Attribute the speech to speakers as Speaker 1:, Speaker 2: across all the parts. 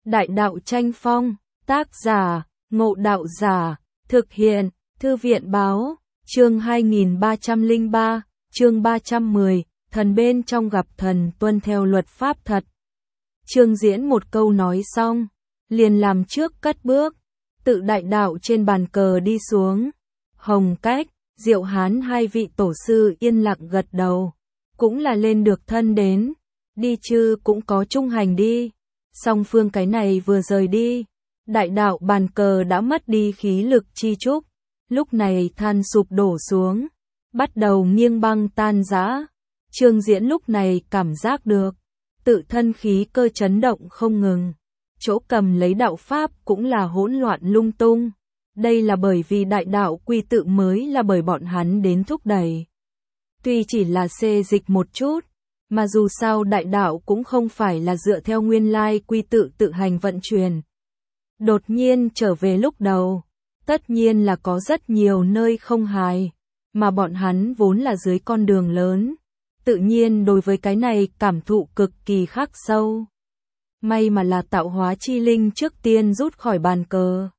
Speaker 1: Đại đạo tranh phong, tác giả, Ngộ Đạo Giả, thực hiện, Thư viện báo, chương 2303, chương 310, thần bên trong gặp thần tuân theo luật pháp thật. Trương Diễn một câu nói xong, liền làm trước cất bước, tự đại đạo trên bàn cờ đi xuống. Hồng Cách, Diệu Hán hai vị tổ sư yên lặng gật đầu, cũng là lên được thân đến, đi chứ cũng có chung hành đi. Song phương cái này vừa rời đi, đại đạo bàn cờ đã mất đi khí lực chi trúc, lúc này than sụp đổ xuống, bắt đầu nghiêng băng tan rã. Trương Diễn lúc này cảm giác được, tự thân khí cơ chấn động không ngừng, chỗ cầm lấy đạo pháp cũng là hỗn loạn lung tung. Đây là bởi vì đại đạo quy tự mới là bởi bọn hắn đến thúc đẩy. Tuy chỉ là xê dịch một chút, mà dù sao đại đạo cũng không phải là dựa theo nguyên lai quy tự tự hành vận chuyển. Đột nhiên trở về lúc đầu, tất nhiên là có rất nhiều nơi không hài, mà bọn hắn vốn là dưới con đường lớn, tự nhiên đối với cái này cảm thụ cực kỳ khắc sâu. May mà là tạo hóa chi linh trước tiên rút khỏi bàn cờ.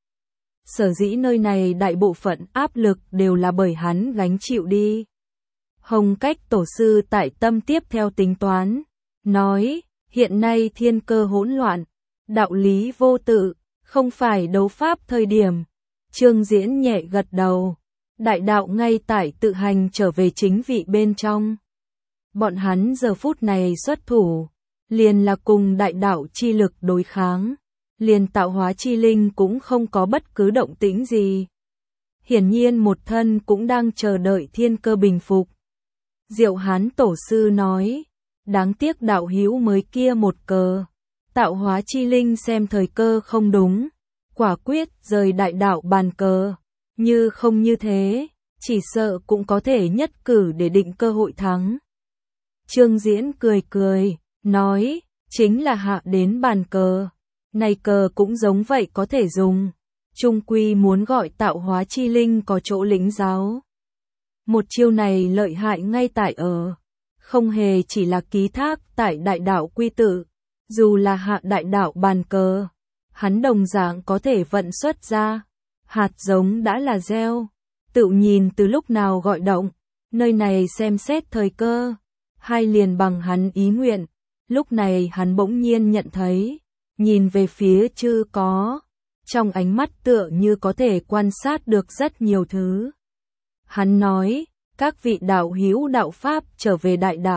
Speaker 1: Sở dĩ nơi này đại bộ phận áp lực đều là bởi hắn gánh chịu đi. Hồng Cách tổ sư tại tâm tiếp theo tính toán, nói, hiện nay thiên cơ hỗn loạn, đạo lý vô tự, không phải đấu pháp thời điểm. Trương Diễn nhẹ gật đầu, đại đạo ngay tại tự hành trở về chính vị bên trong. Bọn hắn giờ phút này xuất thủ, liền là cùng đại đạo chi lực đối kháng, liền tạo hóa chi linh cũng không có bất cứ động tĩnh gì. Hiển nhiên một thân cũng đang chờ đợi thiên cơ bình phục. Diệu Hán tổ sư nói, đáng tiếc đạo hữu mới kia một cờ, tạo hóa chi linh xem thời cơ không đúng, quả quyết rời đại đạo bàn cờ, như không như thế, chỉ sợ cũng có thể nhất cử để định cơ hội thắng. Trương Diễn cười cười, nói, chính là hạ đến bàn cờ, này cờ cũng giống vậy có thể dùng, chung quy muốn gọi tạo hóa chi linh có chỗ lĩnh giáo. Một chiêu này lợi hại ngay tại ở, không hề chỉ là ký thác tại đại đạo quy tự, dù là hạ đại đạo bàn cờ, hắn đồng dạng có thể vận xuất ra. Hạt giống đã là gieo, tự nhìn từ lúc nào gọi động, nơi này xem xét thời cơ, hai liền bằng hắn ý nguyện. Lúc này hắn bỗng nhiên nhận thấy, nhìn về phía chư có, trong ánh mắt tựa như có thể quan sát được rất nhiều thứ. Hắn nói, các vị đạo hữu đạo pháp trở về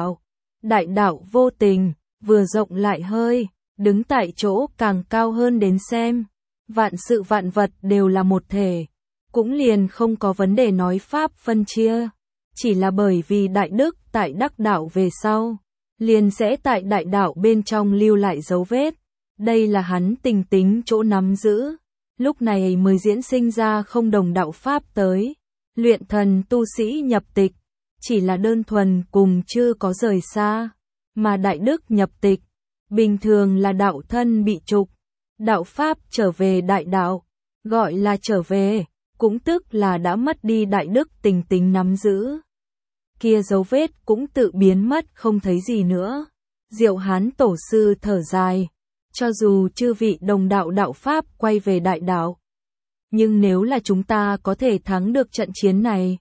Speaker 1: đại đạo vô tình, vừa rộng lại hơi, đứng tại chỗ càng cao hơn đến xem, vạn sự vạn vật đều là một thể, cũng liền không có vấn đề nói pháp phân chia, chỉ là bởi vì đại đức tại đắc đạo về sau, liền sẽ tại đại đạo bên trong lưu lại dấu vết, đây là hắn tình tính chỗ nắm giữ, lúc này mới diễn sinh ra không đồng đạo pháp tới. Luyện thần tu sĩ nhập tịch, chỉ là đơn thuần cùng chưa có rời xa, mà đại đức nhập tịch, bình thường là đạo thân bị trục, đạo pháp trở về đại đạo, gọi là trở về, cũng tức là đã mất đi đại đức tình tính nắm giữ. Kia dấu vết cũng tự biến mất không thấy gì nữa. Diệu Hán tổ sư thở dài, cho dù chư vị đồng đạo đạo pháp quay về đại đạo, nhưng nếu là chúng ta có thể thắng được trận chiến này,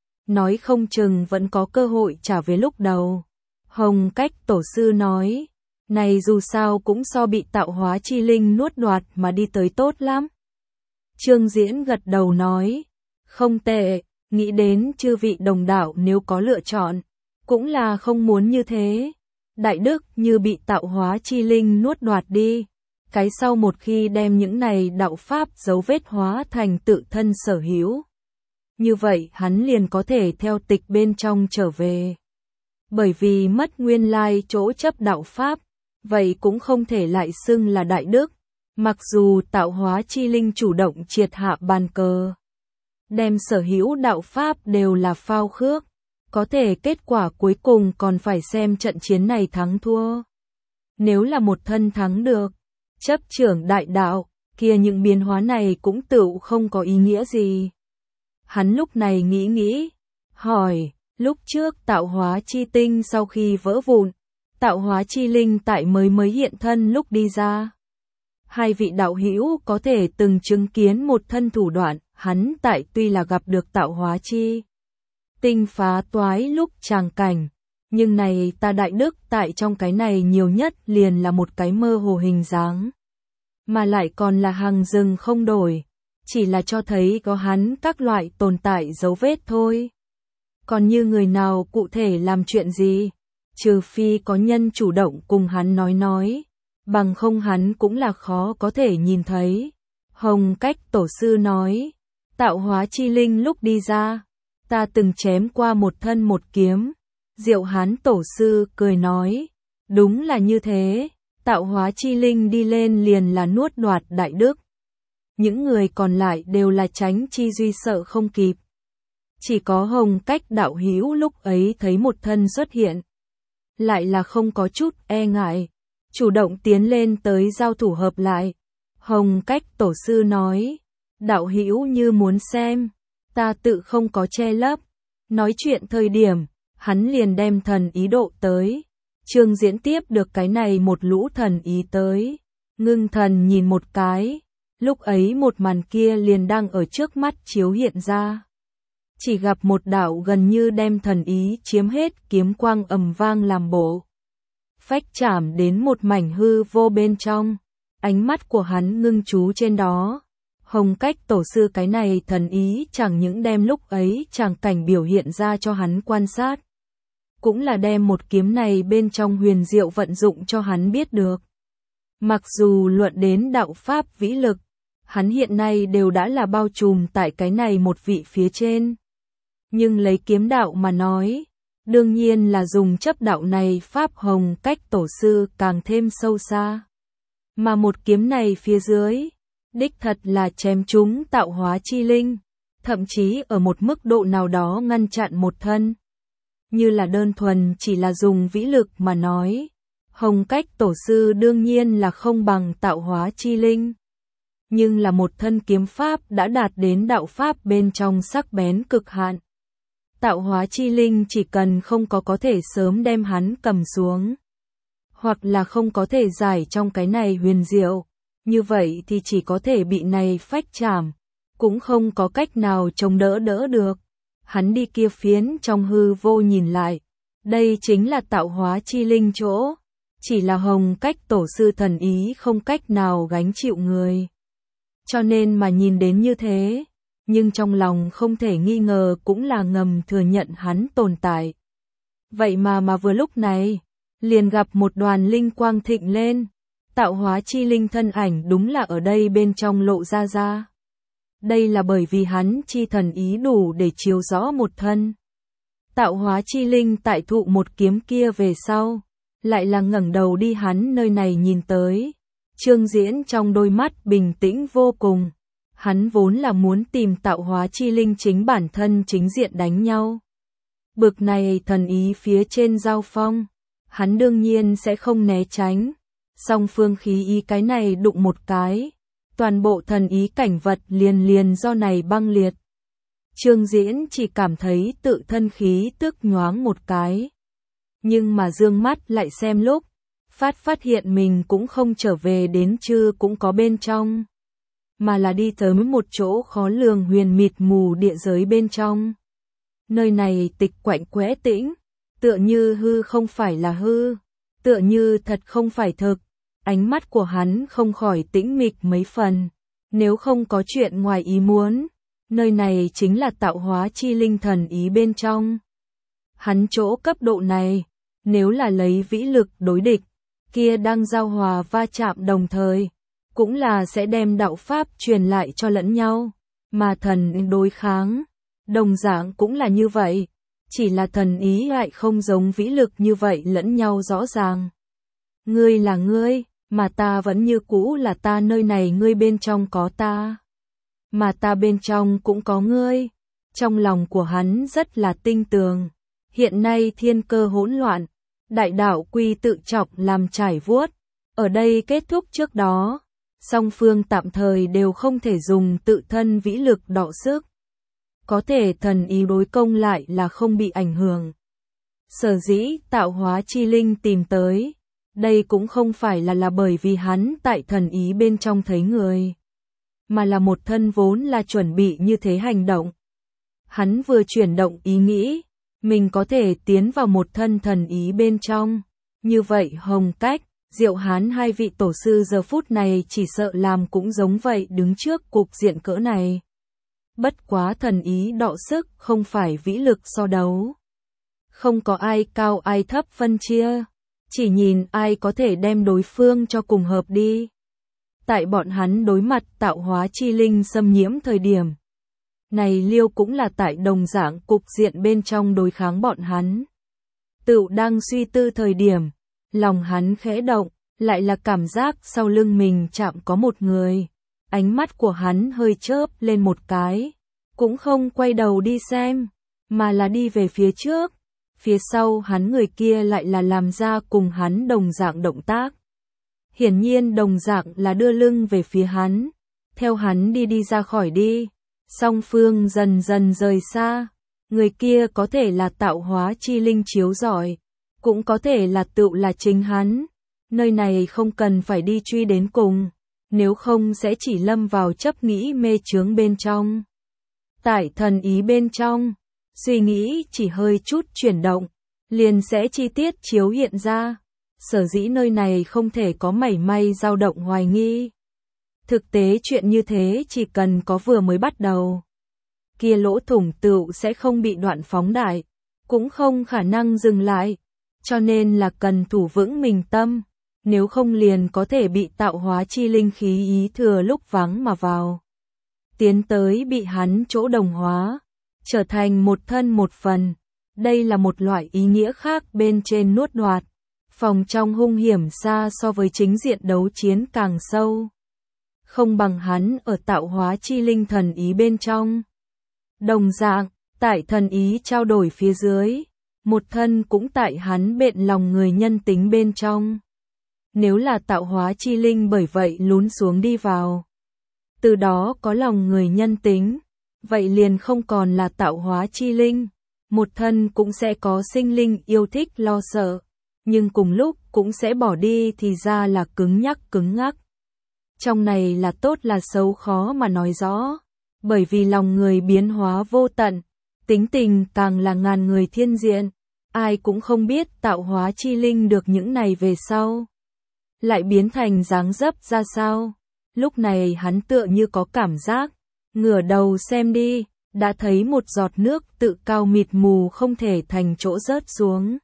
Speaker 1: nói không chừng vẫn có cơ hội trả về lúc đầu. Hồng Cách tổ sư nói, này dù sao cũng so bị tạo hóa chi linh nuốt đoạt mà đi tới tốt lắm. Trương Diễn gật đầu nói, không tệ, nghĩ đến chư vị đồng đạo nếu có lựa chọn, cũng là không muốn như thế. Đại đức như bị tạo hóa chi linh nuốt đoạt đi. Cái sau một khi đem những này đạo pháp dấu vết hóa thành tự thân sở hữu, như vậy hắn liền có thể theo tịch bên trong trở về. Bởi vì mất nguyên lai chỗ chấp đạo pháp, vậy cũng không thể lại xưng là đại đức, mặc dù tạo hóa chi linh chủ động triệt hạ bàn cờ, đem sở hữu đạo pháp đều là phao khước, có thể kết quả cuối cùng còn phải xem trận chiến này thắng thua. Nếu là một thân thắng được, chấp trưởng đại đạo, kia những biến hóa này cũng tựu không có ý nghĩa gì. Hắn lúc này nghĩ, hỏi, lúc trước tạo hóa chi tinh sau khi vỡ vụn, tạo hóa chi linh tại mới hiện thân lúc đi ra. Hai vị đạo hữu có thể từng chứng kiến một thân thủ đoạn, hắn tại tuy là gặp được tạo hóa chi tinh phá toái lúc tràng cảnh, nhưng này ta đại đức tại trong cái này nhiều nhất liền là một cái mơ hồ hình dáng, mà lại còn là hàng rừng không đổi, chỉ là cho thấy có hắn các loại tồn tại dấu vết thôi. Còn như người nào cụ thể làm chuyện gì, trừ phi có nhân chủ động cùng hắn nói, bằng không hắn cũng là khó có thể nhìn thấy. Hồng Cách tổ sư nói, tạo hóa chi linh lúc đi ra, ta từng chém qua một thân một kiếm. Diệu Hán tổ sư cười nói, đúng là như thế, tạo hóa chi linh đi lên liền là nuốt đoạt đại đức. Những người còn lại đều là tránh chi duy sợ không kịp. Chỉ có Hồng Cách đạo hữu lúc ấy thấy một thân xuất hiện, lại là không có chút e ngại, chủ động tiến lên tới giao thủ hợp lại. Hồng Cách tổ sư nói, đạo hữu như muốn xem, ta tự không có che lấp. Nói chuyện thời điểm, hắn liền đem thần ý độ tới. Trương Diễn tiếp được cái này một lũ thần ý tới, ngưng thần nhìn một cái, lúc ấy một màn kia liền đang ở trước mắt chiếu hiện ra. Chỉ gặp một đạo gần như đem thần ý chiếm hết kiếm quang ầm vang làm bộ, phách chạm đến một mảnh hư vô bên trong, ánh mắt của hắn ngưng chú trên đó. Hồng Cách tổ sư cái này thần ý chẳng những đem lúc ấy tràng cảnh biểu hiện ra cho hắn quan sát, cũng là đem một kiếm này bên trong huyền diệu vận dụng cho hắn biết được. Mặc dù luận đến đạo pháp vĩ lực, hắn hiện nay đều đã là bao trùm tại cái này một vị phía trên. Nhưng lấy kiếm đạo mà nói, đương nhiên là dùng chấp đạo này pháp Hồng Cách tổ sư càng thêm sâu xa. Mà một kiếm này phía dưới, đích thật là chém chúng tạo hóa chi linh, thậm chí ở một mức độ nào đó ngăn chặn một thân. Như là đơn thuần chỉ là dùng vĩ lực mà nói, Hồng Cách tổ sư đương nhiên là không bằng tạo hóa chi linh. Nhưng là một thân kiếm pháp đã đạt đến đạo pháp bên trong sắc bén cực hạn. Tạo hóa chi linh chỉ cần không có thể sớm đem hắn cầm xuống, hoặc là không có thể giải trong cái này huyền diệu, như vậy thì chỉ có thể bị này phách chạm, cũng không có cách nào chống đỡ được. Hắn đi kia phiến trong hư vô nhìn lại, đây chính là tạo hóa chi linh chỗ, chỉ là Hồng Cách tổ sư thần ý không cách nào gánh chịu người. Cho nên mà nhìn đến như thế, nhưng trong lòng không thể nghi ngờ cũng là ngầm thừa nhận hắn tồn tại. Vậy mà vừa lúc này, liền gặp một đoàn linh quang thịnh lên, tạo hóa chi linh thân ảnh đúng là ở đây bên trong lộ ra. Đây là bởi vì hắn chi thần ý đủ để chiếu rõ một thân. Tạo hóa chi linh tại thụ một kiếm kia về sau, lại là ngẩng đầu đi hắn nơi này nhìn tới. Trương Diễn trong đôi mắt bình tĩnh vô cùng. Hắn vốn là muốn tìm tạo hóa chi linh chính bản thân chính diện đánh nhau. Bực này thần ý phía trên giao phong, hắn đương nhiên sẽ không né tránh. Song phương khí ý cái này đụng một cái, toàn bộ thần ý cảnh vật liền do này băng liệt. Trương Diễn chỉ cảm thấy tự thân khí tức nhoáng một cái. Nhưng mà dương mắt lại xem lúc, phát hiện mình cũng không trở về đến chư cũng có bên trong, mà là đi tới một chỗ khó lường huyền mịt mù địa giới bên trong. Nơi này tịch quạnh quẽ tĩnh, tựa như hư không phải là hư, tựa như thật không phải thực. Ánh mắt của hắn không khỏi tĩnh mịch mấy phần. Nếu không có chuyện ngoài ý muốn, nơi này chính là tạo hóa chi linh thần ý bên trong. Hắn chỗ cấp độ này, nếu là lấy vĩ lực đối địch, kia đang giao hòa va chạm đồng thời, cũng là sẽ đem đạo pháp truyền lại cho lẫn nhau, mà thần đối kháng, đồng dạng cũng là như vậy, chỉ là thần ý lại không giống vĩ lực như vậy lẫn nhau rõ ràng. Ngươi là ngươi, mà ta vẫn như cũ là ta, nơi này ngươi bên trong có ta, mà ta bên trong cũng có ngươi. Trong lòng của hắn rất là tinh tường. Hiện nay thiên cơ hỗn loạn, đại đạo quy tự chọc làm trải vuốt. Ở đây kết thúc trước đó, song phương tạm thời đều không thể dùng tự thân vĩ lực đọ sức. Có thể thần ý đối công lại là không bị ảnh hưởng. Sở dĩ tạo hóa chi linh tìm tới, Đây cũng không phải là bởi vì hắn tại thần ý bên trong thấy người, mà là một thân vốn là chuẩn bị như thế hành động. Hắn vừa chuyển động ý nghĩ, mình có thể tiến vào một thân thần ý bên trong. Như vậy Hồng Cách, Diệu Hán hai vị tổ sư giờ phút này chỉ sợ làm cũng giống vậy đứng trước cục diện cỡ này. Bất quá thần ý đọ sức không phải vĩ lực so đấu. Không có ai cao ai thấp phân chia, chỉ nhìn ai có thể đem đối phương cho cùng hợp đi. Tại bọn hắn đối mặt tạo hóa chi linh xâm nhiễm thời điểm này, Liêu cũng là tại đồng dạng cục diện bên trong đối kháng bọn hắn. Tựu đang suy tư thời điểm, lòng hắn khẽ động, lại là cảm giác sau lưng mình chạm có một người. Ánh mắt của hắn hơi chớp lên một cái, cũng không quay đầu đi xem, mà là đi về phía trước. Phía sau hắn người kia lại là làm ra cùng hắn đồng dạng động tác. Hiển nhiên đồng dạng là đưa lưng về phía hắn, theo hắn đi ra khỏi đi. Song phương dần dần rời xa, người kia có thể là tạo hóa chi linh chiếu rọi, cũng có thể là tựu là chính hắn. Nơi này không cần phải đi truy đến cùng, nếu không sẽ chỉ lâm vào chấp nghĩ mê chướng bên trong. Tại thần ý bên trong, suy nghĩ chỉ hơi chút chuyển động, liền sẽ chi tiết chiếu hiện ra. Sở dĩ nơi này không thể có mảy may dao động hoài nghi. Thực tế chuyện như thế chỉ cần có vừa mới bắt đầu, kia lỗ thủng tựu sẽ không bị đoạn phóng đại, cũng không khả năng dừng lại, cho nên là cần thủ vững mình tâm, nếu không liền có thể bị tạo hóa chi linh khí ý thừa lúc vắng mà vào. Tiến tới bị hắn chỗ đồng hóa, trở thành một thân một phần, đây là một loại ý nghĩa khác bên trên nuốt đoạt. Phòng trong hung hiểm xa so với chính diện đấu chiến càng sâu. Không bằng hắn ở tạo hóa chi linh thần ý bên trong. Đồng dạng, tại thần ý trao đổi phía dưới, một thân cũng tại hắn bện lòng người nhân tính bên trong. Nếu là tạo hóa chi linh bởi vậy lún xuống đi vào, từ đó có lòng người nhân tính, vậy liền không còn là tạo hóa chi linh, một thân cũng sẽ có sinh linh yêu thích lo sợ, nhưng cùng lúc cũng sẽ bỏ đi thì ra là cứng ngắc. Trong này là tốt là xấu khó mà nói rõ, bởi vì lòng người biến hóa vô tận, tính tình càng là ngàn người thiên diện, ai cũng không biết tạo hóa chi linh được những này về sau lại biến thành dáng dấp ra sao. Lúc này hắn tựa như có cảm giác, ngửa đầu xem đi, đã thấy một giọt nước tự cao mịt mù không thể thành chỗ rớt xuống.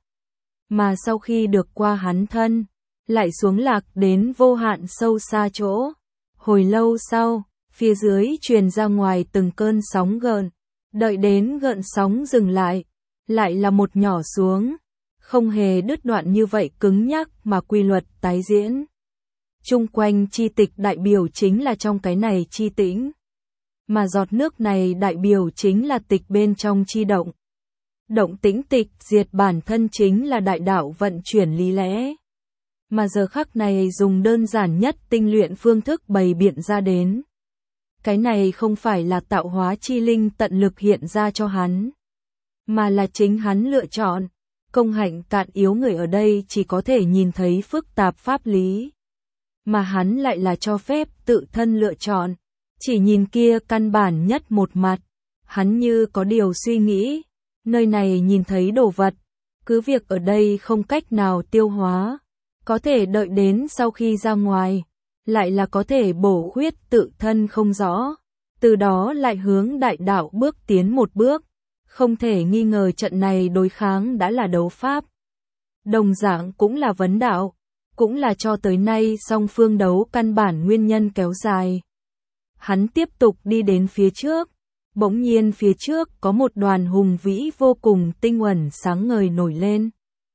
Speaker 1: Mà sau khi được qua hắn thân, lại xuống lạc đến vô hạn sâu xa chỗ. Hồi lâu sau, phía dưới truyền ra ngoài từng cơn sóng gợn, đợi đến gợn sóng dừng lại là một nhỏ xuống, không hề đứt đoạn như vậy cứng nhắc mà quy luật tái diễn. Chung quanh chi tịch đại biểu chính là trong cái này chi tĩnh, mà giọt nước này đại biểu chính là tịch bên trong chi động. Động tĩnh tịch diệt bản thân chính là đại đạo vận chuyển lý lẽ. Mà giờ khắc này dùng đơn giản nhất tinh luyện phương thức bày biện ra đến. Cái này không phải là tạo hóa chi linh tận lực hiện ra cho hắn, mà là chính hắn lựa chọn. Công hạnh cạn yếu người ở đây chỉ có thể nhìn thấy phức tạp pháp lý, mà hắn lại là cho phép tự thân lựa chọn, chỉ nhìn kia căn bản nhất một mặt. Hắn như có điều suy nghĩ, nơi này nhìn thấy đồ vật, cứ việc ở đây không cách nào tiêu hóa, có thể đợi đến sau khi ra ngoài, lại là có thể bổ khuyết tự thân không rõ, từ đó lại hướng đại đạo bước tiến một bước. Không thể nghi ngờ trận này đối kháng đã là đấu pháp, đồng dạng cũng là vấn đạo, cũng là cho tới nay song phương đấu căn bản nguyên nhân kéo dài. Hắn tiếp tục đi đến phía trước, bỗng nhiên phía trước có một đoàn hùng vĩ vô cùng tinh uẩn sáng ngời nổi lên.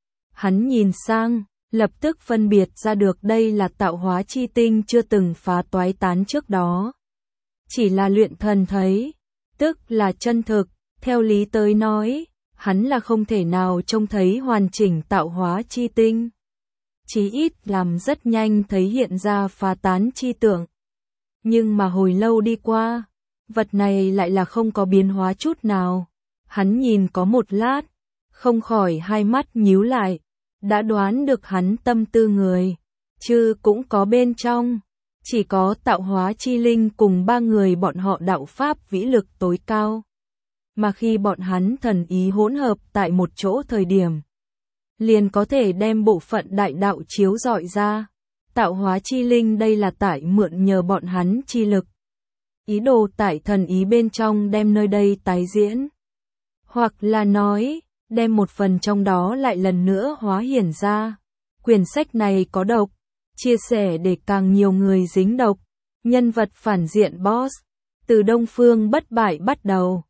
Speaker 1: Hắn nhìn sang, lập tức phân biệt ra được đây là tạo hóa chi tinh chưa từng phá toái tán trước đó. Chỉ là luyện thần thấy, tức là chân thực. Theo lý tới nói, hắn là không thể nào trông thấy hoàn chỉnh tạo hóa chi tinh. Chí ít làm rất nhanh thấy hiện ra phá tán chi tượng. Nhưng mà hồi lâu đi qua, vật này lại là không có biến hóa chút nào. Hắn nhìn có một lát, không khỏi hai mắt nhíu lại, đã đoán được hắn tâm tư người, chứ cũng có bên trong. Chỉ có tạo hóa chi linh cùng ba người bọn họ đạo pháp vĩ lực tối cao. Mà khi bọn hắn thần ý hỗn hợp tại một chỗ thời điểm, liền có thể đem bộ phận đại đạo chiếu rọi ra. Tạo hóa chi linh đây là tại mượn nhờ bọn hắn chi lực. Ý đồ tại thần ý bên trong đem nơi đây tái diễn. Hoặc là nói, đem một phần trong đó lại lần nữa hóa hiển ra. Quyển sách này có độc, chia sẻ để càng nhiều người dính độc. Nhân vật phản diện boss, từ Đông Phương bất bại bắt đầu.